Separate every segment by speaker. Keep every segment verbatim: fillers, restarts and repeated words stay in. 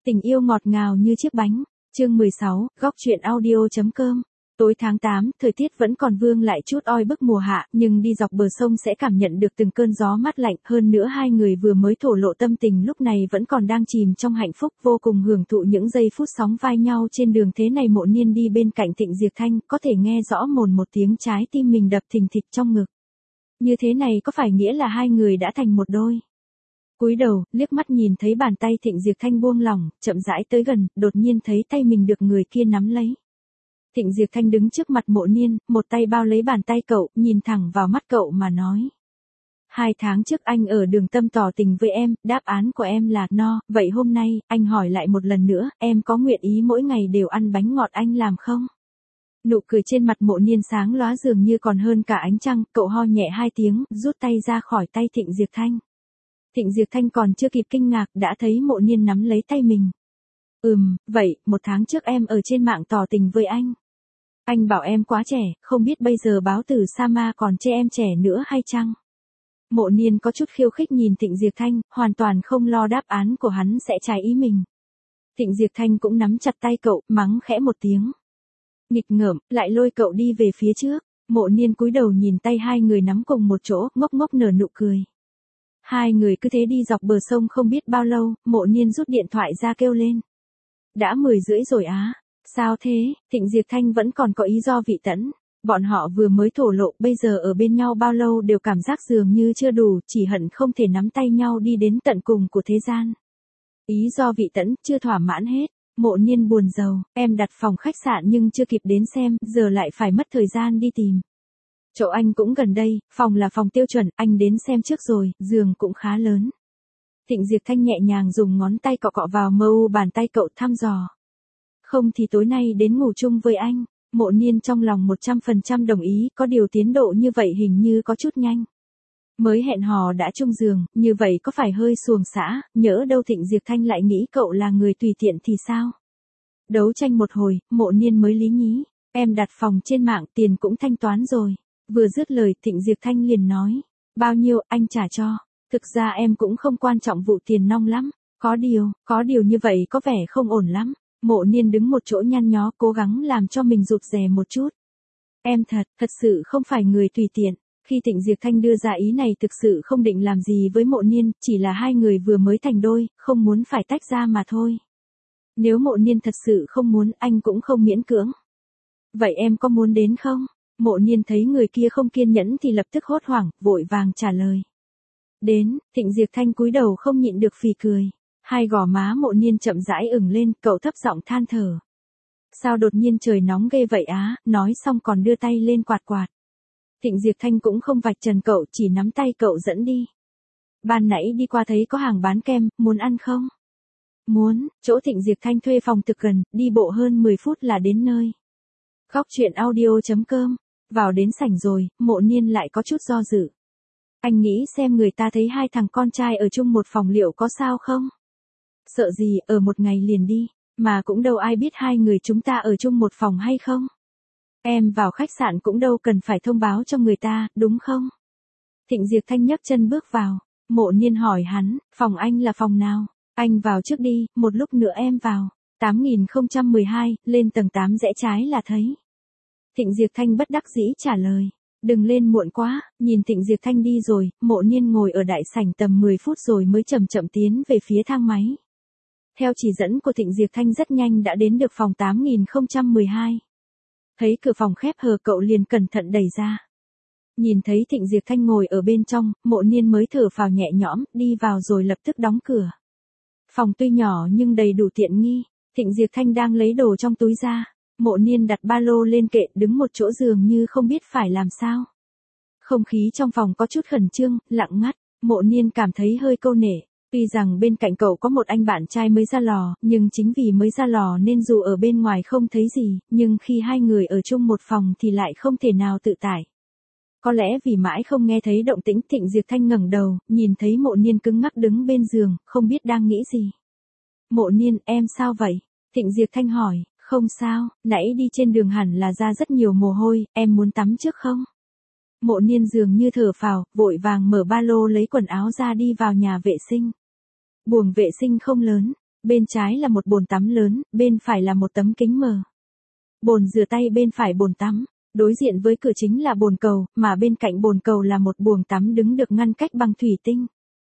Speaker 1: Tình yêu ngọt ngào như chiếc bánh. Chương mười sáu, góc truyện audio chấm com. Tối tháng tám, thời tiết vẫn còn vương lại chút oi bức mùa hạ, nhưng đi dọc bờ sông sẽ cảm nhận được từng cơn gió mát lạnh. Hơn nữa hai người vừa mới thổ lộ tâm tình lúc này vẫn còn đang chìm trong hạnh phúc, vô cùng hưởng thụ những giây phút sóng vai nhau trên đường. Thế này Mộ Niên đi bên cạnh Thịnh Diệp Thanh, có thể nghe rõ mồn một tiếng trái tim mình đập thình thịch trong ngực. Như thế này có phải nghĩa là hai người đã thành một đôi? Cúi đầu, liếc mắt nhìn thấy bàn tay Thịnh Diệp Thanh buông lỏng, chậm rãi tới gần, đột nhiên thấy tay mình được người kia nắm lấy. Thịnh Diệp Thanh đứng trước mặt Mộ Niên, một tay bao lấy bàn tay cậu, nhìn thẳng vào mắt cậu mà nói. Hai tháng trước anh ở đường Tâm tỏ tình với em, đáp án của em là no, vậy hôm nay, anh hỏi lại một lần nữa, em có nguyện ý mỗi ngày đều ăn bánh ngọt anh làm không? Nụ cười trên mặt Mộ Niên sáng lóa dường như còn hơn cả ánh trăng, cậu ho nhẹ hai tiếng, rút tay ra khỏi tay Thịnh Diệp Thanh. Thịnh Diệp Thanh còn chưa kịp kinh ngạc đã thấy Mộ Niên nắm lấy tay mình. Ừm, vậy, một tháng trước em ở trên mạng tỏ tình với anh. Anh bảo em quá trẻ, không biết bây giờ báo tử sa ma còn chê em trẻ nữa hay chăng? Mộ Niên có chút khiêu khích nhìn Thịnh Diệp Thanh, hoàn toàn không lo đáp án của hắn sẽ trái ý mình. Thịnh Diệp Thanh cũng nắm chặt tay cậu, mắng khẽ một tiếng. Nghịch ngợm, lại lôi cậu đi về phía trước. Mộ Niên cúi đầu nhìn tay hai người nắm cùng một chỗ, ngốc ngốc nở nụ cười. Hai người cứ thế đi dọc bờ sông không biết bao lâu, Mộ Niên rút điện thoại ra kêu lên. Đã mười rưỡi rồi á. Sao thế? Thịnh Diệp Thanh vẫn còn có ý do vị tẫn. Bọn họ vừa mới thổ lộ, bây giờ ở bên nhau bao lâu đều cảm giác dường như chưa đủ, chỉ hận không thể nắm tay nhau đi đến tận cùng của thế gian. Ý do vị tẫn, chưa thỏa mãn hết. Mộ Niên buồn rầu, em đặt phòng khách sạn nhưng chưa kịp đến xem, giờ lại phải mất thời gian đi tìm. Chỗ anh cũng gần đây, phòng là phòng tiêu chuẩn, anh đến xem trước rồi, giường cũng khá lớn. Thịnh Diệp Thanh nhẹ nhàng dùng ngón tay cọ cọ vào mờ u bàn tay cậu thăm dò. Không thì tối nay đến ngủ chung với anh. Mộ Niên trong lòng một trăm phần trăm đồng ý, có điều tiến độ như vậy hình như có chút nhanh. Mới hẹn hò đã chung giường, như vậy có phải hơi xuồng xã, nhỡ đâu Thịnh Diệp Thanh lại nghĩ cậu là người tùy tiện thì sao? Đấu tranh một hồi, Mộ Niên mới lý nhí, em đặt phòng trên mạng tiền cũng thanh toán rồi. Vừa dứt lời Thịnh Diệp Thanh liền nói, bao nhiêu anh trả cho, thực ra em cũng không quan trọng vụ tiền nong lắm, có điều, có điều như vậy có vẻ không ổn lắm. Mộ Niên đứng một chỗ nhăn nhó cố gắng làm cho mình rụt rè một chút. Em thật, thật sự không phải người tùy tiện. Khi Thịnh Diệp Thanh đưa ra ý này thực sự không định làm gì với Mộ Niên, chỉ là hai người vừa mới thành đôi, không muốn phải tách ra mà thôi. Nếu Mộ Niên thật sự không muốn anh cũng không miễn cưỡng. Vậy em có muốn đến không? Mộ Niên thấy người kia không kiên nhẫn thì lập tức hốt hoảng, vội vàng trả lời. Đến, Thịnh Diệp Thanh cúi đầu không nhịn được phì cười. Hai gò má Mộ Niên chậm rãi ửng lên, cậu thấp giọng than thở. Sao đột nhiên trời nóng ghê vậy á, nói xong còn đưa tay lên quạt quạt. Thịnh Diệp Thanh cũng không vạch trần cậu, chỉ nắm tay cậu dẫn đi. Ban nãy đi qua thấy có hàng bán kem, muốn ăn không? Muốn, chỗ Thịnh Diệp Thanh thuê phòng thực gần, đi bộ hơn mười phút là đến nơi. Góc truyện audio chấm com, vào đến sảnh rồi, Mộ Niên lại có chút do dự. Anh nghĩ xem người ta thấy hai thằng con trai ở chung một phòng liệu có sao không? Sợ gì, ở một ngày liền đi, mà cũng đâu ai biết hai người chúng ta ở chung một phòng hay không. Em vào khách sạn cũng đâu cần phải thông báo cho người ta, đúng không? Thịnh Diệp Thanh nhấc chân bước vào, Mộ Niên hỏi hắn, phòng anh là phòng nào? Anh vào trước đi, một lúc nữa em vào. tám nghìn không trăm mười hai, lên tầng tám rẽ trái là thấy. Thịnh Diệp Thanh bất đắc dĩ trả lời. Đừng lên muộn quá, nhìn Thịnh Diệp Thanh đi rồi, Mộ Niên ngồi ở đại sảnh tầm mười phút rồi mới chậm chậm tiến về phía thang máy. Theo chỉ dẫn của Thịnh Diệp Thanh rất nhanh đã đến được phòng tám nghìn không trăm mười hai. Thấy cửa phòng khép hờ cậu liền cẩn thận đẩy ra. Nhìn thấy Thịnh Diệp Thanh ngồi ở bên trong, Mộ Niên mới thở phào nhẹ nhõm, đi vào rồi lập tức đóng cửa. Phòng tuy nhỏ nhưng đầy đủ tiện nghi, Thịnh Diệp Thanh đang lấy đồ trong túi ra. Mộ Niên đặt ba lô lên kệ, đứng một chỗ giường như không biết phải làm sao. Không khí trong phòng có chút khẩn trương, lặng ngắt, Mộ Niên cảm thấy hơi câu nể. Tuy rằng bên cạnh cậu có một anh bạn trai mới ra lò, nhưng chính vì mới ra lò nên dù ở bên ngoài không thấy gì, nhưng khi hai người ở chung một phòng thì lại không thể nào tự tại. Có lẽ vì mãi không nghe thấy động tĩnh, Thịnh Diệp Thanh ngẩng đầu, nhìn thấy Mộ Niên cứng ngắc đứng bên giường, không biết đang nghĩ gì. Mộ Niên, em sao vậy? Thịnh Diệp Thanh hỏi. Không sao, nãy đi trên đường hẳn là ra rất nhiều mồ hôi, em muốn tắm trước không? Mộ Niên dường như thở phào, vội vàng mở ba lô lấy quần áo ra đi vào nhà vệ sinh. Buồng vệ sinh không lớn, bên trái là một bồn tắm lớn, bên phải là một tấm kính mờ. Bồn rửa tay bên phải bồn tắm, đối diện với cửa chính là bồn cầu, mà bên cạnh bồn cầu là một buồng tắm đứng được ngăn cách bằng thủy tinh.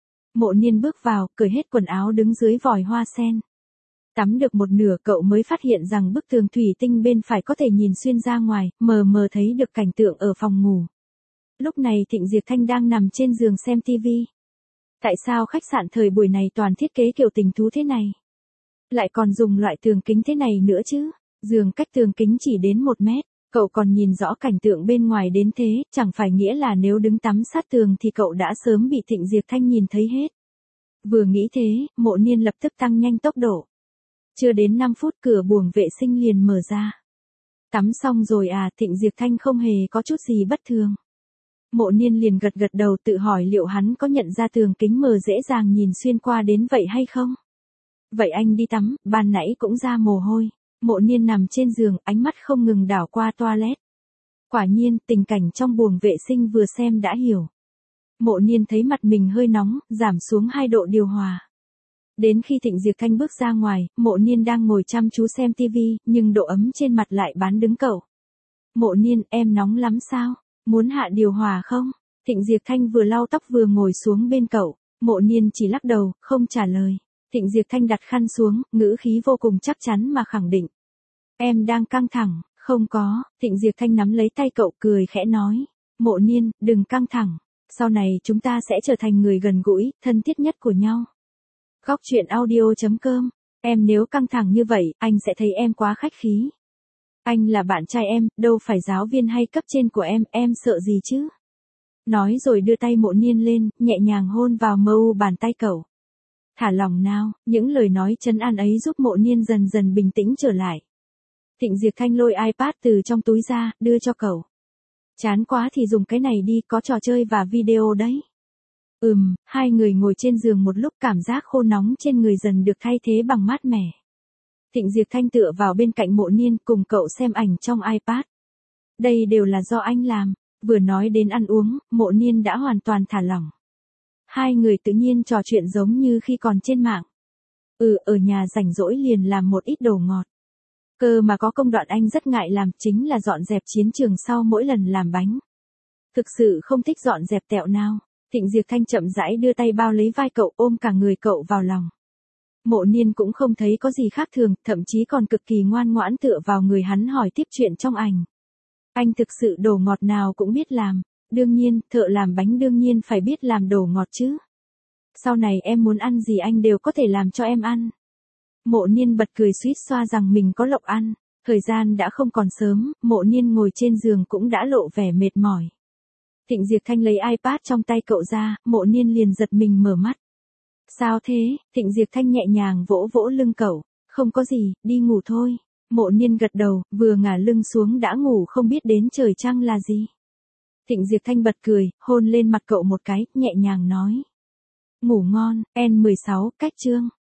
Speaker 1: Mộ Niên bước vào, cởi hết quần áo đứng dưới vòi hoa sen. Tắm được một nửa cậu mới phát hiện rằng bức tường thủy tinh bên phải có thể nhìn xuyên ra ngoài, mờ mờ thấy được cảnh tượng ở phòng ngủ. Lúc này Thịnh Diệp Thanh đang nằm trên giường xem tivi. Tại sao khách sạn thời buổi này toàn thiết kế kiểu tình thú thế này? Lại còn dùng loại tường kính thế này nữa chứ? Giường cách tường kính chỉ đến một mét, cậu còn nhìn rõ cảnh tượng bên ngoài đến thế, chẳng phải nghĩa là nếu đứng tắm sát tường thì cậu đã sớm bị Thịnh Diệp Thanh nhìn thấy hết. Vừa nghĩ thế, Mộ Niên lập tức tăng nhanh tốc độ. Chưa đến năm phút cửa buồng vệ sinh liền mở ra. Tắm xong rồi à? Thịnh Diệp Thanh không hề có chút gì bất thường. Mộ Niên liền gật gật đầu tự hỏi liệu hắn có nhận ra tường kính mờ dễ dàng nhìn xuyên qua đến vậy hay không? Vậy anh đi tắm, ban nãy cũng ra mồ hôi. Mộ Niên nằm trên giường, ánh mắt không ngừng đảo qua toilet. Quả nhiên, tình cảnh trong buồng vệ sinh vừa xem đã hiểu. Mộ Niên thấy mặt mình hơi nóng, giảm xuống hai độ điều hòa. Đến khi Thịnh Diệp Thanh bước ra ngoài, Mộ Niên đang ngồi chăm chú xem tivi, nhưng độ ấm trên mặt lại bán đứng cậu. Mộ Niên, em nóng lắm sao? Muốn hạ điều hòa không? Thịnh Diệp Thanh vừa lau tóc vừa ngồi xuống bên cậu. Mộ Niên chỉ lắc đầu, không trả lời. Thịnh Diệp Thanh đặt khăn xuống, ngữ khí vô cùng chắc chắn mà khẳng định. Em đang căng thẳng, không có. Thịnh Diệp Thanh nắm lấy tay cậu cười khẽ nói. Mộ Niên, đừng căng thẳng. Sau này chúng ta sẽ trở thành người gần gũi, thân thiết nhất của nhau. Góc truyện audio chấm com. Em nếu căng thẳng như vậy, anh sẽ thấy em quá khách khí. Anh là bạn trai em, đâu phải giáo viên hay cấp trên của em, em sợ gì chứ? Nói rồi đưa tay Mộ Niên lên, nhẹ nhàng hôn vào mờ u bàn tay cậu. Thả lòng nào, những lời nói trấn an ấy giúp Mộ Niên dần dần bình tĩnh trở lại. Thịnh Diệp Thanh lôi iPad từ trong túi ra, đưa cho cậu. Chán quá thì dùng cái này đi, có trò chơi và video đấy. Ừm, hai người ngồi trên giường một lúc cảm giác khô nóng trên người dần được thay thế bằng mát mẻ. Thịnh Diệp Thanh tựa vào bên cạnh Mộ Niên cùng cậu xem ảnh trong iPad. Đây đều là do anh làm. Vừa nói đến ăn uống, Mộ Niên đã hoàn toàn thả lỏng. Hai người tự nhiên trò chuyện giống như khi còn trên mạng. Ừ, ở nhà rảnh rỗi liền làm một ít đồ ngọt. Cơ mà có công đoạn anh rất ngại làm, chính là dọn dẹp chiến trường sau mỗi lần làm bánh. Thực sự không thích dọn dẹp tẹo nào. Thịnh Diệp Thanh chậm rãi đưa tay bao lấy vai cậu, ôm cả người cậu vào lòng. Mộ Niên cũng không thấy có gì khác thường, thậm chí còn cực kỳ ngoan ngoãn tựa vào người hắn hỏi tiếp chuyện trong ảnh. Anh thực sự đồ ngọt nào cũng biết làm. Đương nhiên, thợ làm bánh đương nhiên phải biết làm đồ ngọt chứ. Sau này em muốn ăn gì anh đều có thể làm cho em ăn. Mộ Niên bật cười suýt xoa rằng mình có lộc ăn. Thời gian đã không còn sớm, Mộ Niên ngồi trên giường cũng đã lộ vẻ mệt mỏi. Thịnh Diệp Thanh lấy iPad trong tay cậu ra, Mộ Niên liền giật mình mở mắt. Sao thế? Thịnh Diệp Thanh nhẹ nhàng vỗ vỗ lưng cậu. Không có gì, đi ngủ thôi. Mộ Niên gật đầu, vừa ngả lưng xuống đã ngủ không biết đến trời trăng là gì. Thịnh Diệp Thanh bật cười, hôn lên mặt cậu một cái, nhẹ nhàng nói. Ngủ ngon, N mười sáu, cách chương.